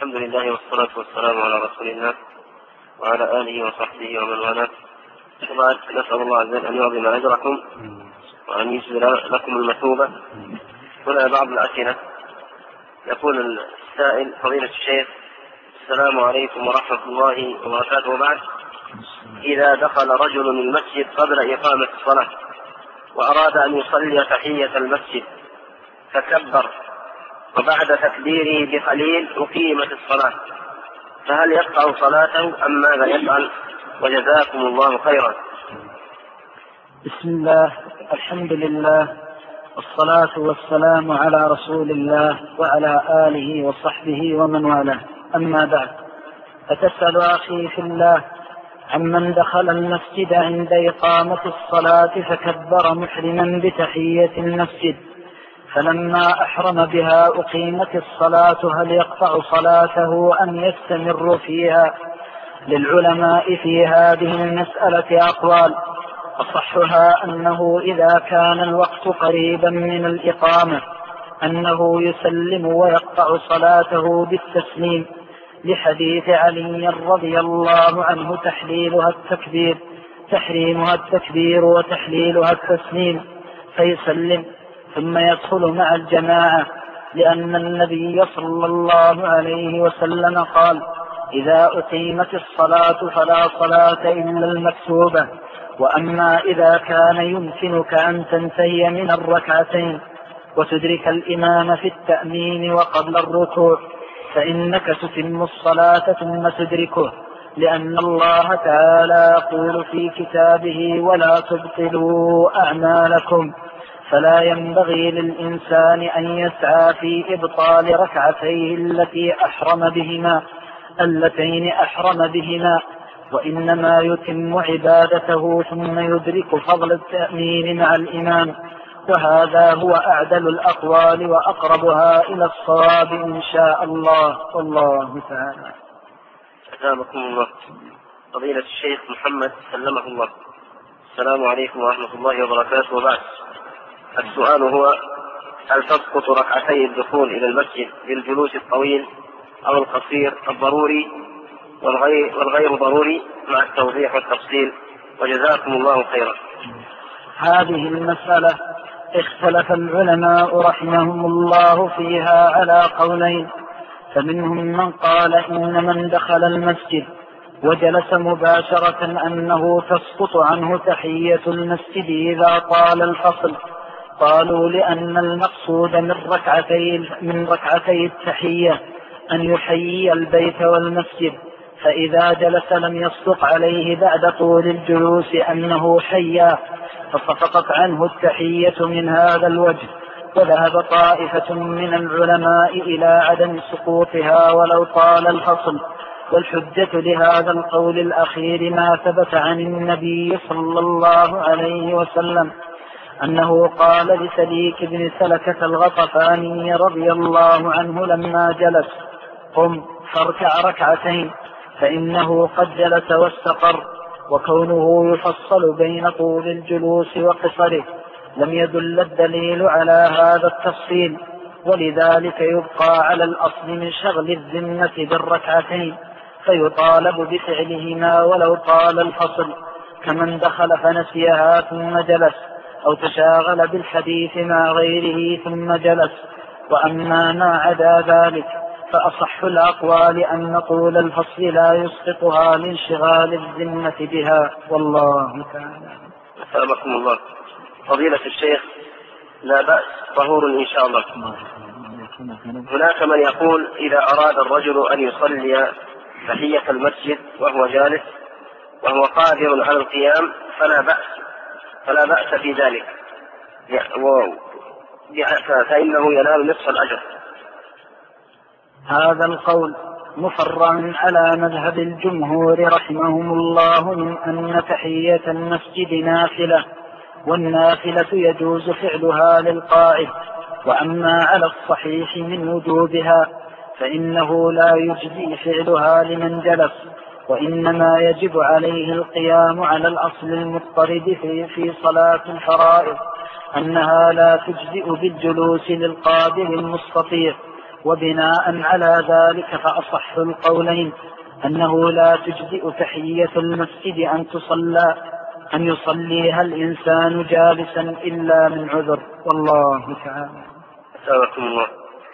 الحمد لله والصلاة والسلام على رسول الله وعلى آله وصحبه ومن والاه. وبعد نسأل الله عز وجل أن يعظم أجركم وأن يجزل لكم المثوبة. هنا بعض الأسئلة. يقول السائل: فضيلة الشيخ، السلام عليكم ورحمة الله وبركاته. وبعد، إذا دخل رجل المسجد قبل إقامة الصلاة وأراد أن يصلي تحية المسجد فكبر، وبعد تكبيره بقليل أقيمت الصلاة، فهل يقطع صلاته أم ماذا يفعل؟ وجزاكم الله خيرا. بسم الله، الحمد لله، والصلاة والسلام على رسول الله وعلى آله وصحبه ومن والاه. أما بعد، فتسأل أخي في الله عمن دخل المسجد عند إقامة الصلاة فكبر محرما بتحية المسجد، فلما أحرم بها أقيمت الصلاة، هل يقطع صلاته أم يستمر فيها؟ للعلماء في هذه المسألة أقوال، أصحها أنه إذا كان الوقت قريبا من الإقامة أنه يسلم ويقطع صلاته بالتسليم، لحديث علي رضي الله عنه: تحريمها التكبير وتحليلها التسليم، فيسلم ثم يدخل مع الجماعة، لأن النبي صلى الله عليه وسلم قال: إذا أقيمت الصلاة فلا صلاة إلا المكتوبة. وأما إذا كان يمكنك أن تنتهي من الركعتين وتدرك الإمام في التأمين وقبل الركوع فإنك تتم الصلاة ثم تدركه، لأن الله تعالى يقول في كتابه: ولا تبطلوا أعمالكم. فلا ينبغي للإنسان أن يسعى في إبطال ركعتيه اللتين أحرم بهما، وإنما يتم عبادته ثم يدرك فضل التأمين مع الإمام، وهذا هو أعدل الأقوال وأقربها إلى الصواب إن شاء الله، والله تعالى. أثابكم الله. فضيلة الشيخ محمد سلمه الله، السلام عليكم ورحمة الله وبركاته. وبعد، السؤال هو: هل تسقط ركعتي الدخول إلى المسجد بالجلوس الطويل أو القصير، الضروري والغير ضروري، مع التوضيح والتفصيل؟ وجزاكم الله خيرا. هذه المسألة اختلف العلماء رحمهم الله فيها على قولين، فمنهم من قال إن من دخل المسجد وجلس مباشرة أنه تسقط عنه تحية المسجد إذا طال الفصل، قالوا لأن المقصود من ركعتي التحية أن يحيي البيت والمسجد، فإذا جلس لم يصدق عليه بعد طول الجلوس أنه حيا، فسقطت عنه التحية من هذا الوجه. وذهب طائفة من العلماء إلى عدم سقوطها ولو طال الفصل، والحجة لهذا القول الأخير ما ثبت عن النبي صلى الله عليه وسلم أنه قال لسليك بن سلكة الغطفاني رضي الله عنه لما جلس: قم فاركع ركعتين، فإنه قد جلس واستقر. وكونه يفصل بين طول الجلوس وقصره لم يدل الدليل على هذا التفصيل، ولذلك يبقى على الأصل من شغل الذمة بالركعتين، فيطالب بفعلهما ولو طال الفصل، كمن دخل فنسيها ثم جلس، أو تشاغل بالحديث مع غيره ثم جلس. وأما ما عدا ذلك فأصح الأقوال أن طول الفصل لا يسقطها لانشغال الذمة بها، والله تعالى. أسألكم الله. فضيلة الشيخ، لا بأس، طهور إن شاء الله. هناك من يقول: إذا أراد الرجل أن يصلي تحية المسجد وهو جالس وهو قادر على القيام فلا بأس في ذلك، فإنه ينال نصف الأجر. هذا القول مفرع على مذهب الجمهور رحمهم الله من أن تحية المسجد نافلة، والنافلة يجوز فعلها للقائد. وأما على الصحيح من وجوبها فإنه لا يجزي فعلها لمن جلس، وإنما يجب عليه القيام على الأصل المضطرد في صلاة الفرائض، أنها لا تجزئ بالجلوس للقادر المستطيع، وبناء على ذلك فأصح القولين أنه لا تجزئ تحية المسجد أن يصليها الإنسان جالسا إلا من عذر. والله تعالى. أسألكم الله.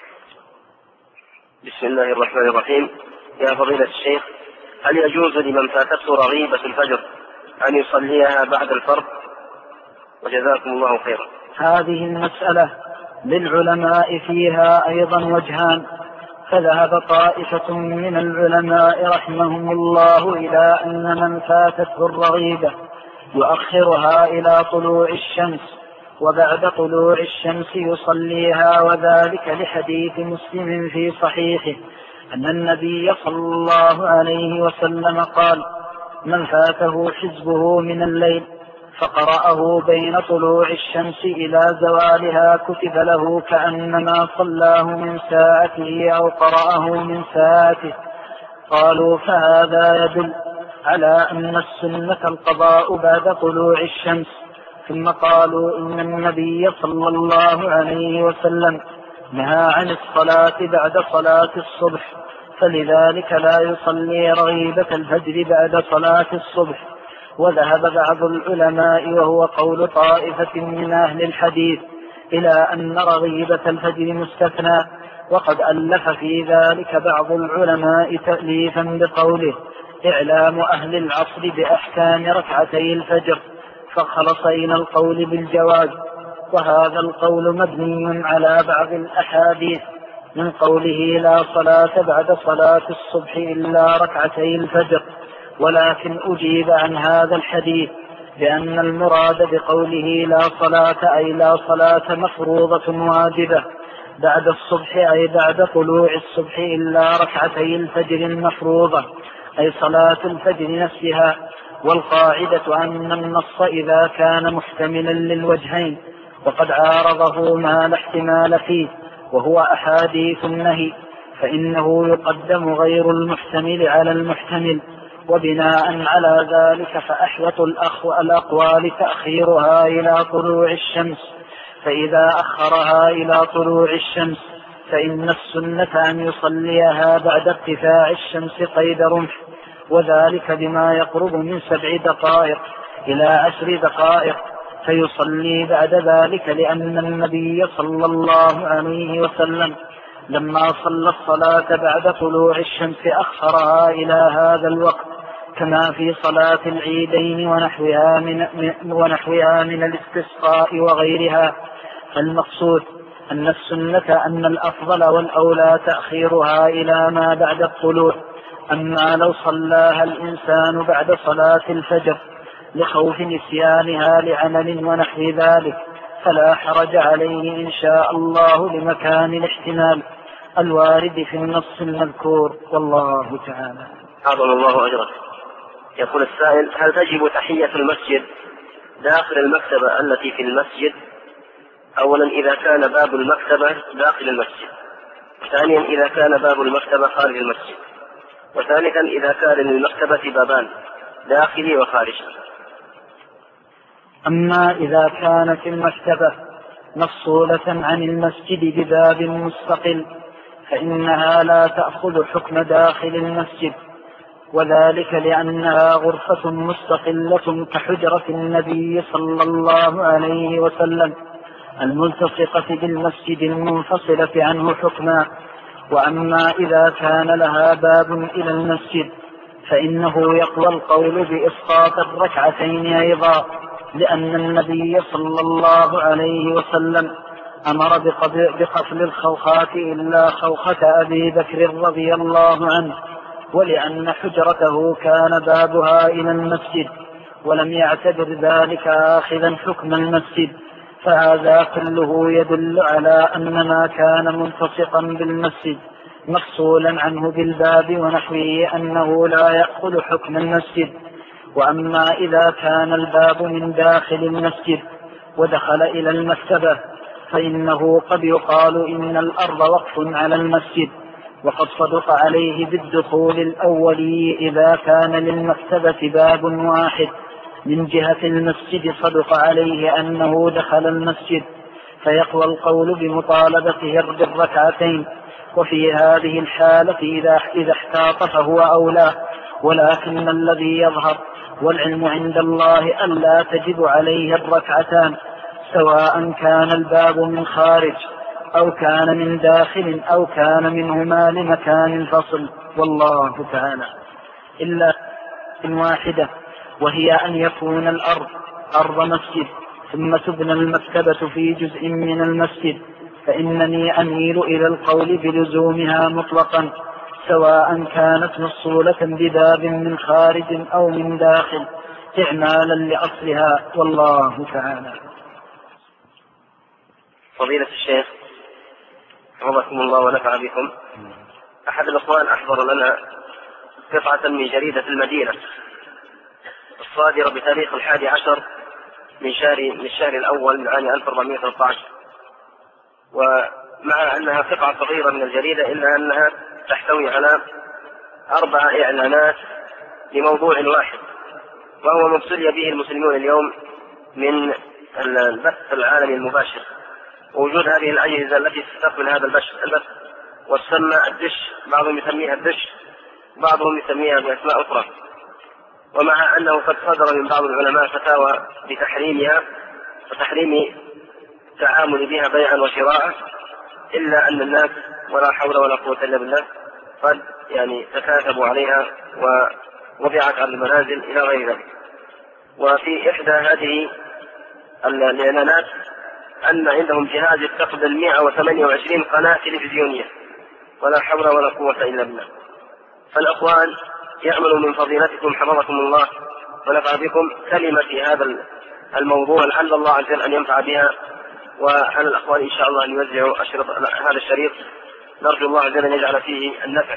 بسم الله الرحمن الرحيم. يا فضيلة الشيخ، هل يجوز لمن فاتته رغيبة الفجر أن يصليها بعد الفرض؟ وجزاكم الله خيرا. هذه المسألة للعلماء فيها أيضا وجهان، فذهب طائفة من العلماء رحمهم الله إلى أن من فاتته الرغيبة يؤخرها إلى طلوع الشمس، وبعد طلوع الشمس يصليها، وذلك لحديث مسلم في صحيحه أن النبي صلى الله عليه وسلم قال: من فاته حزبه من الليل فقرأه بين طلوع الشمس إلى زوالها كتب له كأنما صلاه من ساعته أو قرأه من ساعته. قالوا: فهذا يدل على أن السنة القضاء بعد طلوع الشمس. ثم قالوا: إن النبي صلى الله عليه وسلم نهى عن الصلاة بعد صلاة الصبح، فلذلك لا يصلي رغيبة الفجر بعد صلاة الصبح. وذهب بعض العلماء، وهو قول طائفة من أهل الحديث، إلى أن رغيبة الفجر مستثنى، وقد ألف في ذلك بعض العلماء تأليفا بقوله: إعلام أهل العصر بأحكام ركعتي الفجر، فخلص إلى القول بالجواز. وهذا القول مبني على بعض الأحاديث من قوله: لا صلاة بعد صلاة الصبح إلا ركعتي الفجر. ولكن أجيب عن هذا الحديث بأن المراد بقوله لا صلاة أي لا صلاة مفروضة واجبة بعد الصبح، أي بعد طلوع الصبح إلا ركعتي الفجر المفروضة، أي صلاة الفجر نفسها. والقاعدة أن النص إذا كان محتملا للوجهين وقد عارضه ما لا احتمال فيه وهو أحاديث النهي، فإنه يقدم غير المحتمل على المحتمل. وبناء على ذلك فأحوط الأقوال تأخيرها إلى طلوع الشمس، فإذا أخرها إلى طلوع الشمس فإن السنة أن يصليها بعد ارتفاع الشمس قيد رمح، وذلك بما يقرب من 7 دقائق إلى 10 دقائق، فيصلي بعد ذلك، لأن النبي صلى الله عليه وسلم لما صلى الصلاة بعد طلوع الشمس أخرها إلى هذا الوقت، كما في صلاة العيدين ونحوها من الاستسقاء وغيرها. فالمقصود أن السنة أن الأفضل والأولى تأخيرها إلى ما بعد الطلوع. أما لو صلاها الإنسان بعد صلاة الفجر لخوف نسيانها لعمل ونحو ذلك فلا حرج عليه إن شاء الله لمكان الاحتمال الوارد في النص المذكور. والله تعالى. أعظم الله أجرك. يقول السائل: هل تجب تحية المسجد داخل المكتبة التي في المسجد؟ أولا إذا كان باب المكتبة داخل المسجد، ثانيا إذا كان باب المكتبة خارج المسجد، وثالثا إذا كان للمكتبة بابان داخلي وخارجي. أما إذا كانت المكتبة مفصولة عن المسجد بباب مستقل فإنها لا تأخذ حكم داخل المسجد، وذلك لأنها غرفة مستقلة كحجرة النبي صلى الله عليه وسلم الملتصقة بالمسجد المنفصلة عنه حكما. وأما إذا كان لها باب إلى المسجد فإنه يقوى القول بإسقاط الركعتين أيضا، لأن النبي صلى الله عليه وسلم أمر بقفل الخوخات إلا خوخة أبي بكر رضي الله عنه، ولأن حجرته كان بابها إلى المسجد ولم يعتبر ذلك آخذا حكم المسجد. فهذا كله يدل على أن ما كان ملتصقا بالمسجد مفصولا عنه بالباب ونحوه أنه لا يأخذ حكم المسجد. وأما إذا كان الباب من داخل المسجد ودخل إلى المكتبة فإنه قد يقال إن الأرض وقف على المسجد، وقد صدق عليه بالدخول الأولي إذا كان للمكتبة باب واحد من جهة المسجد صدق عليه أنه دخل المسجد، فيقوى القول بمطالبته بالركعتين. وفي هذه الحالة إذا احتاط فهو أولى. ولكن الذي يظهر والعلم عند الله ألا تجب عليه الركعتان، سواء كان الباب من خارج أو كان من داخل أو كان منهما لمكان فصل، والله تعالى، إلا واحدة، وهي أن يكون الأرض أرض مسجد ثم تبنى المكتبة في جزء من المسجد، فإنني أميل إلى القول بلزومها مطلقا، سواء كانت مصولة بباب من خارج أو من داخل، إعمالا لأصلها، والله تعالى. فضيلة الشيخ حفظكم الله ونفع بكم، أحد الأخوان أحضر لنا قطعة من جريدة المدينة الصادرة بتاريخ 11 من الشهر الأول من عام 1413، ومع أنها قطعة صغيرة من الجريدة إلا أنها تحتوي على 4 إعلانات لموضوع واحد، وهو ما ابتلي به المسلمون اليوم من البث العالمي المباشر، ووجود هذه الأجهزة التي تستقبل هذا البث والسمى الدش، بعضهم يسميها الدش، بعضهم يسميها بأسماء أخرى. ومع أنه قد صدر من بعض العلماء فتاوى بتحريمها وتحريم التعامل بها بيعا وشراء، إلا أن الناس ولا حول ولا قوة إلا بالله قد تكاثبوا عليها ووضعت على المنازل إلى غير ذلك. وفي إحدى هذه الإعلانات أن عندهم جهاز يستقبل 128 قناة تلفزيونية، ولا حول ولا قوة إلا بالله. فالأخوان يأمل من فضيلتكم حفظكم الله ونفع بكم كلمة في هذا الموضوع، لعل الله عز وجل أن ينفع بها، وعلى الأخوان إن شاء الله أن يوزعوا هذا الشريط، نرجو الله عز وجل أن يجعل فيه النفع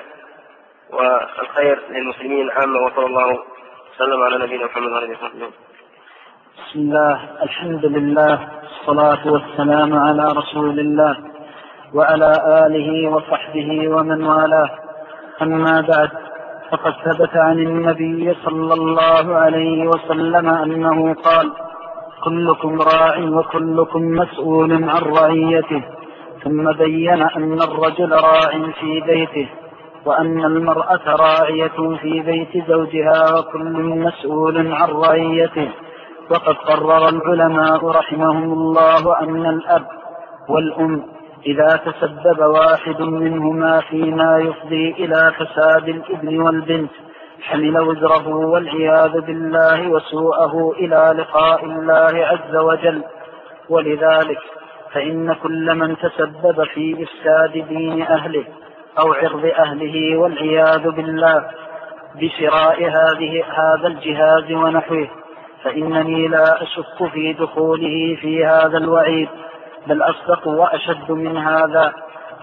والخير للمسلمين عامة، وصلى الله وسلم على نبينا محمد وعلى آله وصحبه. بسم الله، الحمد لله، الصلاة والسلام على رسول الله وعلى آله وصحبه ومن والاه، أما بعد، فقد ثبت عن النبي صلى الله عليه وسلم أنه قال: كلكم راع وكلكم مسؤول عن رعيته، ثم بين أن الرجل راع في بيته، وأن المرأة راعية في بيت زوجها، وكل مسؤول عن رعيته. وقد قرر العلماء رحمهم الله أن الأب والأم إذا تسبب واحد منهما فيما يفضي إلى فساد الابن والبنت حمل وزره والعياذ بالله وسوءه إلى لقاء الله عز وجل. ولذلك فإن كل من تسبب في إفساد دين أهله أو عرض أهله والعياذ بالله بشراء هذا الجهاز ونحوه، فإنني لا أشك في دخوله في هذا الوعيد، بل أصدق وأشد من هذا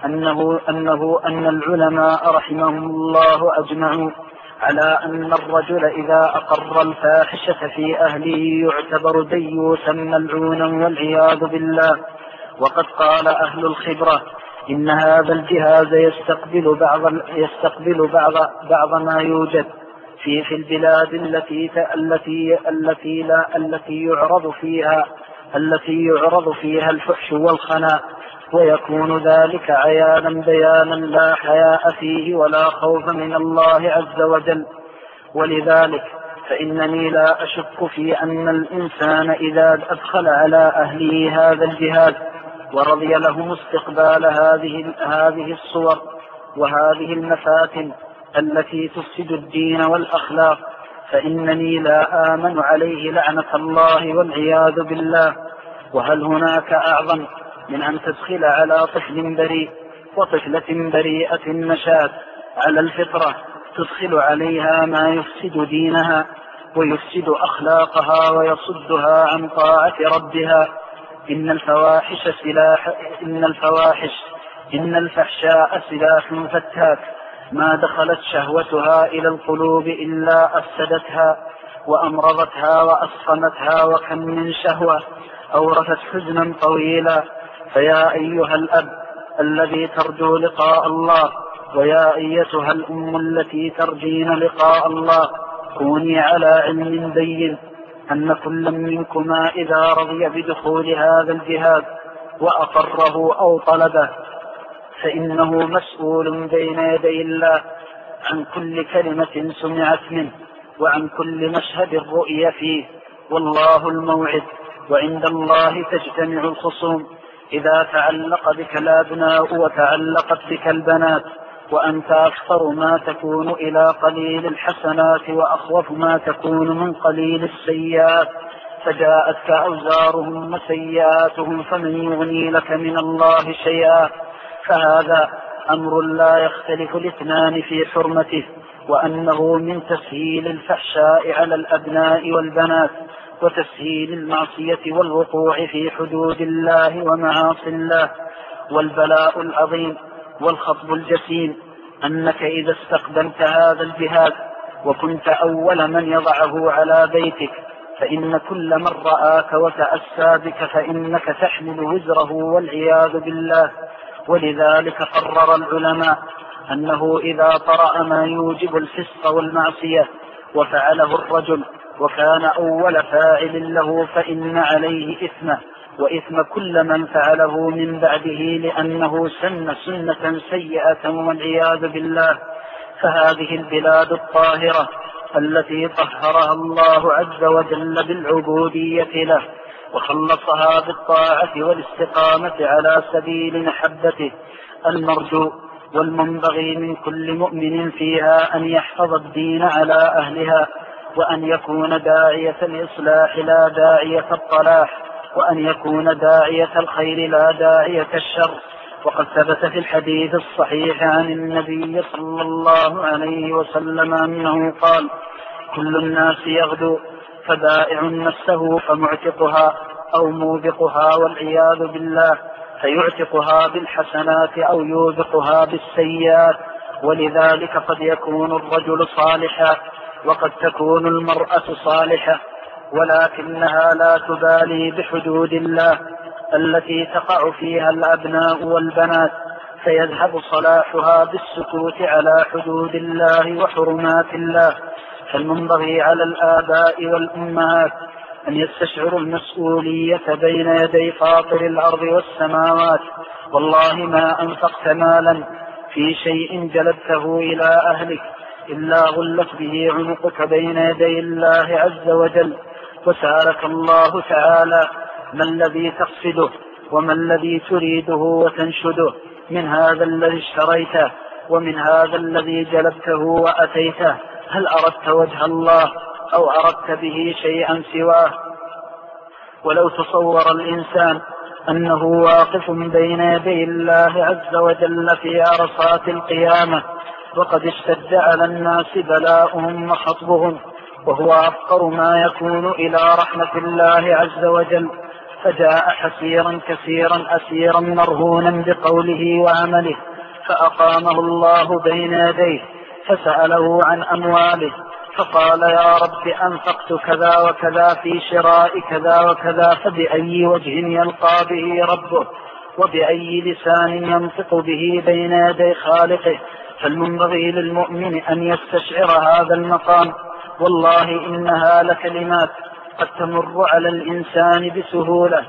أن العلماء رحمهم الله أجمعوا على أن الرجل إذا أقر الفاحشة في أهله يعتبر ديوثا ملعونا والعياذ بالله. وقد قال أهل الخبرة إن هذا الجهاز يستقبل بعض ما يوجد في البلاد التي يعرض فيها الفحش والخناء، ويكون ذلك عيانا بيانا لا حياء فيه ولا خوف من الله عز وجل. ولذلك فإنني لا أشك في أن الإنسان إذا أدخل على أهله هذا الجهاز ورضي لهم استقبال هذه الصور وهذه المفاتن التي تفسد الدين والأخلاق، فإنني لا آمن عليه لعنة الله والعياذ بالله. وهل هناك أعظم من أن تدخل على طفل بريء وطفلة بريئة نشأت على الفطرة تدخل عليها ما يفسد دينها ويفسد أخلاقها ويصدها عن طاعة ربها؟ إن الفحشاء سلاح فتاك، ما دخلت شهوتها إلى القلوب إلا أفسدتها وأمرضتها وأصفمتها، وكم من شهوة أورثت حزنا طويلا. فيا أيها الأب الذي ترجو لقاء الله، ويا أيتها الأم التي ترجين لقاء الله، كوني على علم بين أن كل منكما إذا رضي بدخول هذا الجهاد وأقره أو طلبه فإنه مسؤول بين يدي الله عن كل كلمة سمعت منه وعن كل مشهد رؤي فيه، والله الموعد، وعند الله تجتمع الخصوم. إذا تعلق بك الأبناء وتعلقت بك البنات، وأنت أكثر ما تكون إلى قليل الحسنات وأخوف ما تكون من قليل السيئات، فجاءتك أوزارهم وسيئاتهم فمن يغني لك من الله شيئا؟ فهذا أمر لا يختلف الاثنان في حرمته، وأنه من تسهيل الفحشاء على الأبناء والبنات وتسهيل المعصية والوقوع في حدود الله ومعاصي الله. والبلاء العظيم والخطب الجسيم أنك إذا استقدمت هذا الجهاد وكنت أول من يضعه على بيتك، فإن كل من رآك وتأسى بك فإنك تحمل وزره والعياذ بالله. ولذلك قرر العلماء أنه إذا طرأ ما يوجب الفسق والمعصية وفعله الرجل وكان أول فاعل له، فإن عليه إثمه وإثم كل من فعله من بعده، لأنه سن سنة سيئة والعياذ بالله. فهذه البلاد الطاهرة التي طهرها الله عز وجل بالعبودية له وخلصها بالطاعة والاستقامة على سبيل محبته، المرجو والمنبغي من كل مؤمن فيها أن يحفظ الدين على أهلها، وأن يكون داعية الإصلاح لا داعية الطلاح، وأن يكون داعية الخير لا داعية الشر. وقد ثبت في الحديث الصحيح عن النبي صلى الله عليه وسلم أنه قال: كل الناس يغدو فبائع نفسه فمعتقها أو موبقها والعياذ بالله، فيعتقها بالحسنات أو يوبقها بالسيئات. ولذلك قد يكون الرجل صالحا وقد تكون المرأة صالحة، ولكنها لا تبالي بحدود الله التي تقع فيها الأبناء والبنات، فيذهب صلاحها بالسكوت على حدود الله وحرمات الله. فالمنبغي على الآباء والأمهات أن يستشعروا المسؤولية بين يدي فاطر الأرض والسماوات. والله ما أنفقت مالا في شيء جلبته إلى أهلك إلا غلت به عنقك بين يدي الله عز وجل، وسألك الله تعالى: ما الذي تقصده وما الذي تريده وتنشده من هذا الذي اشتريته ومن هذا الذي جلبته وأتيته؟ هل أردت وجه الله أو أردت به شيئا سواه؟ ولو تصور الإنسان أنه واقف بين يدي الله عز وجل في عرصات القيامة وقد اشتد على الناس بلاؤهم وخطبهم، وهو أفقر ما يكون إلى رحمة الله عز وجل، فجاء حسيرا كثيرا أسيرا مرهونا بقوله وعمله، فأقامه الله بين يديه فسأله عن أمواله فقال: يا رب أنفقت كذا وكذا في شراء كذا وكذا، فبأي وجه يلقى به ربه وبأي لسان ينطق به بين يدي خالقه؟ فالمنبغي للمؤمن أن يستشعر هذا المقام. والله إنها لكلمات قد تمر على الإنسان بسهولة،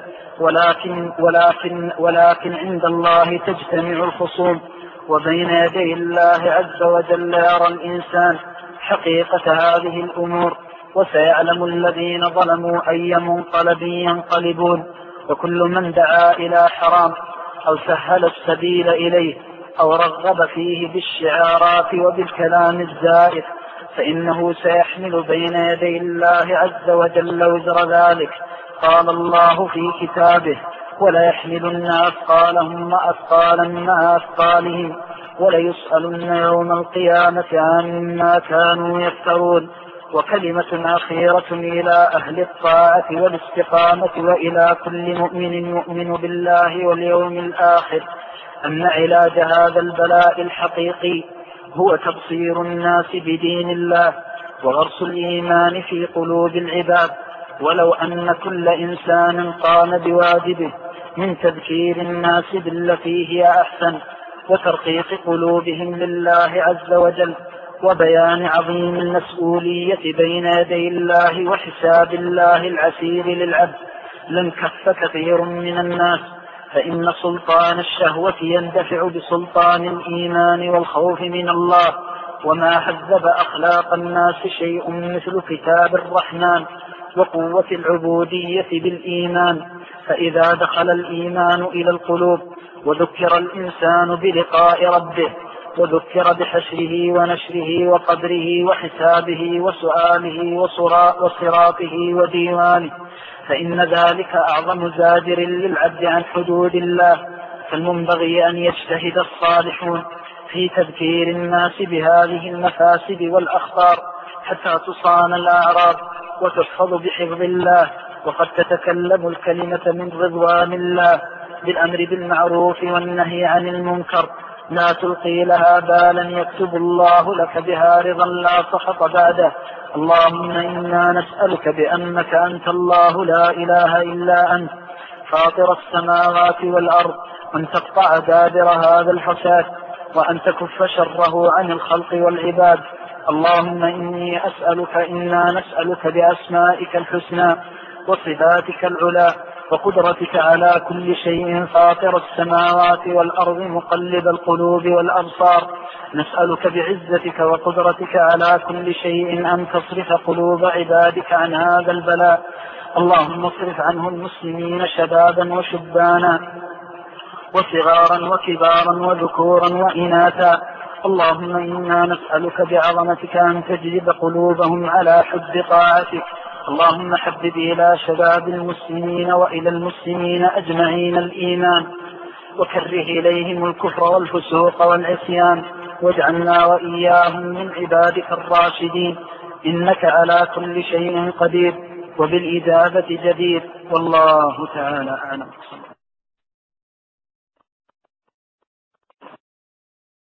ولكن عند الله تجتمع الخصوم، وبين يدي الله عز وجل يرى الإنسان حقيقة هذه الأمور، وسيعلم الذين ظلموا أي منقلب ينقلبون. وكل من دعا إلى حرام أو سهل السبيل إليه أو رغب فيه بالشعارات وبالكلام الزائف فإنه سيحمل بين يدي الله عز وجل وزر ذلك. قال الله في كتابه: ولا يحملن أثقالهم وأثقالا مع أثقالهم وليسألن يوم القيامة عما كانوا يفترون. وكلمة أخيرة إلى أهل الطاعة والاستقامة وإلى كل مؤمن يؤمن بالله واليوم الآخر: أن علاج هذا البلاء الحقيقي هو تبصير الناس بدين الله وغرس الإيمان في قلوب العباد. ولو أن كل إنسان قام بواجبه من تذكير الناس بالتي هي أحسن وترقيق قلوبهم لله عز وجل وبيان عظيم المسؤولية بين يدي الله وحساب الله العسير للعبد، لانكف كثير من الناس فإن سلطان الشهوة يندفع بسلطان الإيمان والخوف من الله. وما هذب أخلاق الناس شيء مثل كتاب الرحمن وقوة العبودية بالإيمان. فإذا دخل الإيمان إلى القلوب وذكر الإنسان بلقاء ربه وذكر بحشره ونشره وقدره وحسابه وسؤاله وصراطه وديوانه فإن ذلك أعظم زاجر للعبد عن حدود الله. فالمنبغي أن يجتهد الصالحون في تذكير الناس بهذه المفاسد والأخطار حتى تصان الأعراض وتحفظ بحفظ الله. وقد تتكلم الكلمة من رضوان الله بالأمر بالمعروف والنهي عن المنكر لا تلقي لها بالا يكتب الله لك بها رضا لا سخط بعده. اللهم إنا نسألك بأنك أنت الله لا إله إلا أنت فاطر السماوات والأرض أن تقطع دابر هذا الفساد وأن تكف شره عن الخلق والعباد. اللهم إنا نسألك بأسمائك الحسنى وصفاتك العلى وقدرتك على كل شيء فاطر السماوات والأرض مقلب القلوب والأبصار. نسألك بعزتك وقدرتك على كل شيء أن تصرف قلوب عبادك عن هذا البلاء. اللهم اصرف عنه المسلمين شبابا وشبانا وصغارا وكبارا وذكورا وإناثا. اللهم إنا نسألك بعظمتك أن تجلب قلوبهم على حب طاعتك. اللهم حبب إلى شباب المسلمين وإلى المسلمين أجمعين الإيمان وكره إليهم الكفر والفسوق والعصيان واجعلنا وإياهم من عبادك الراشدين إنك على كل شيء قدير وبالإجابة جدير. والله تعالى أعلم.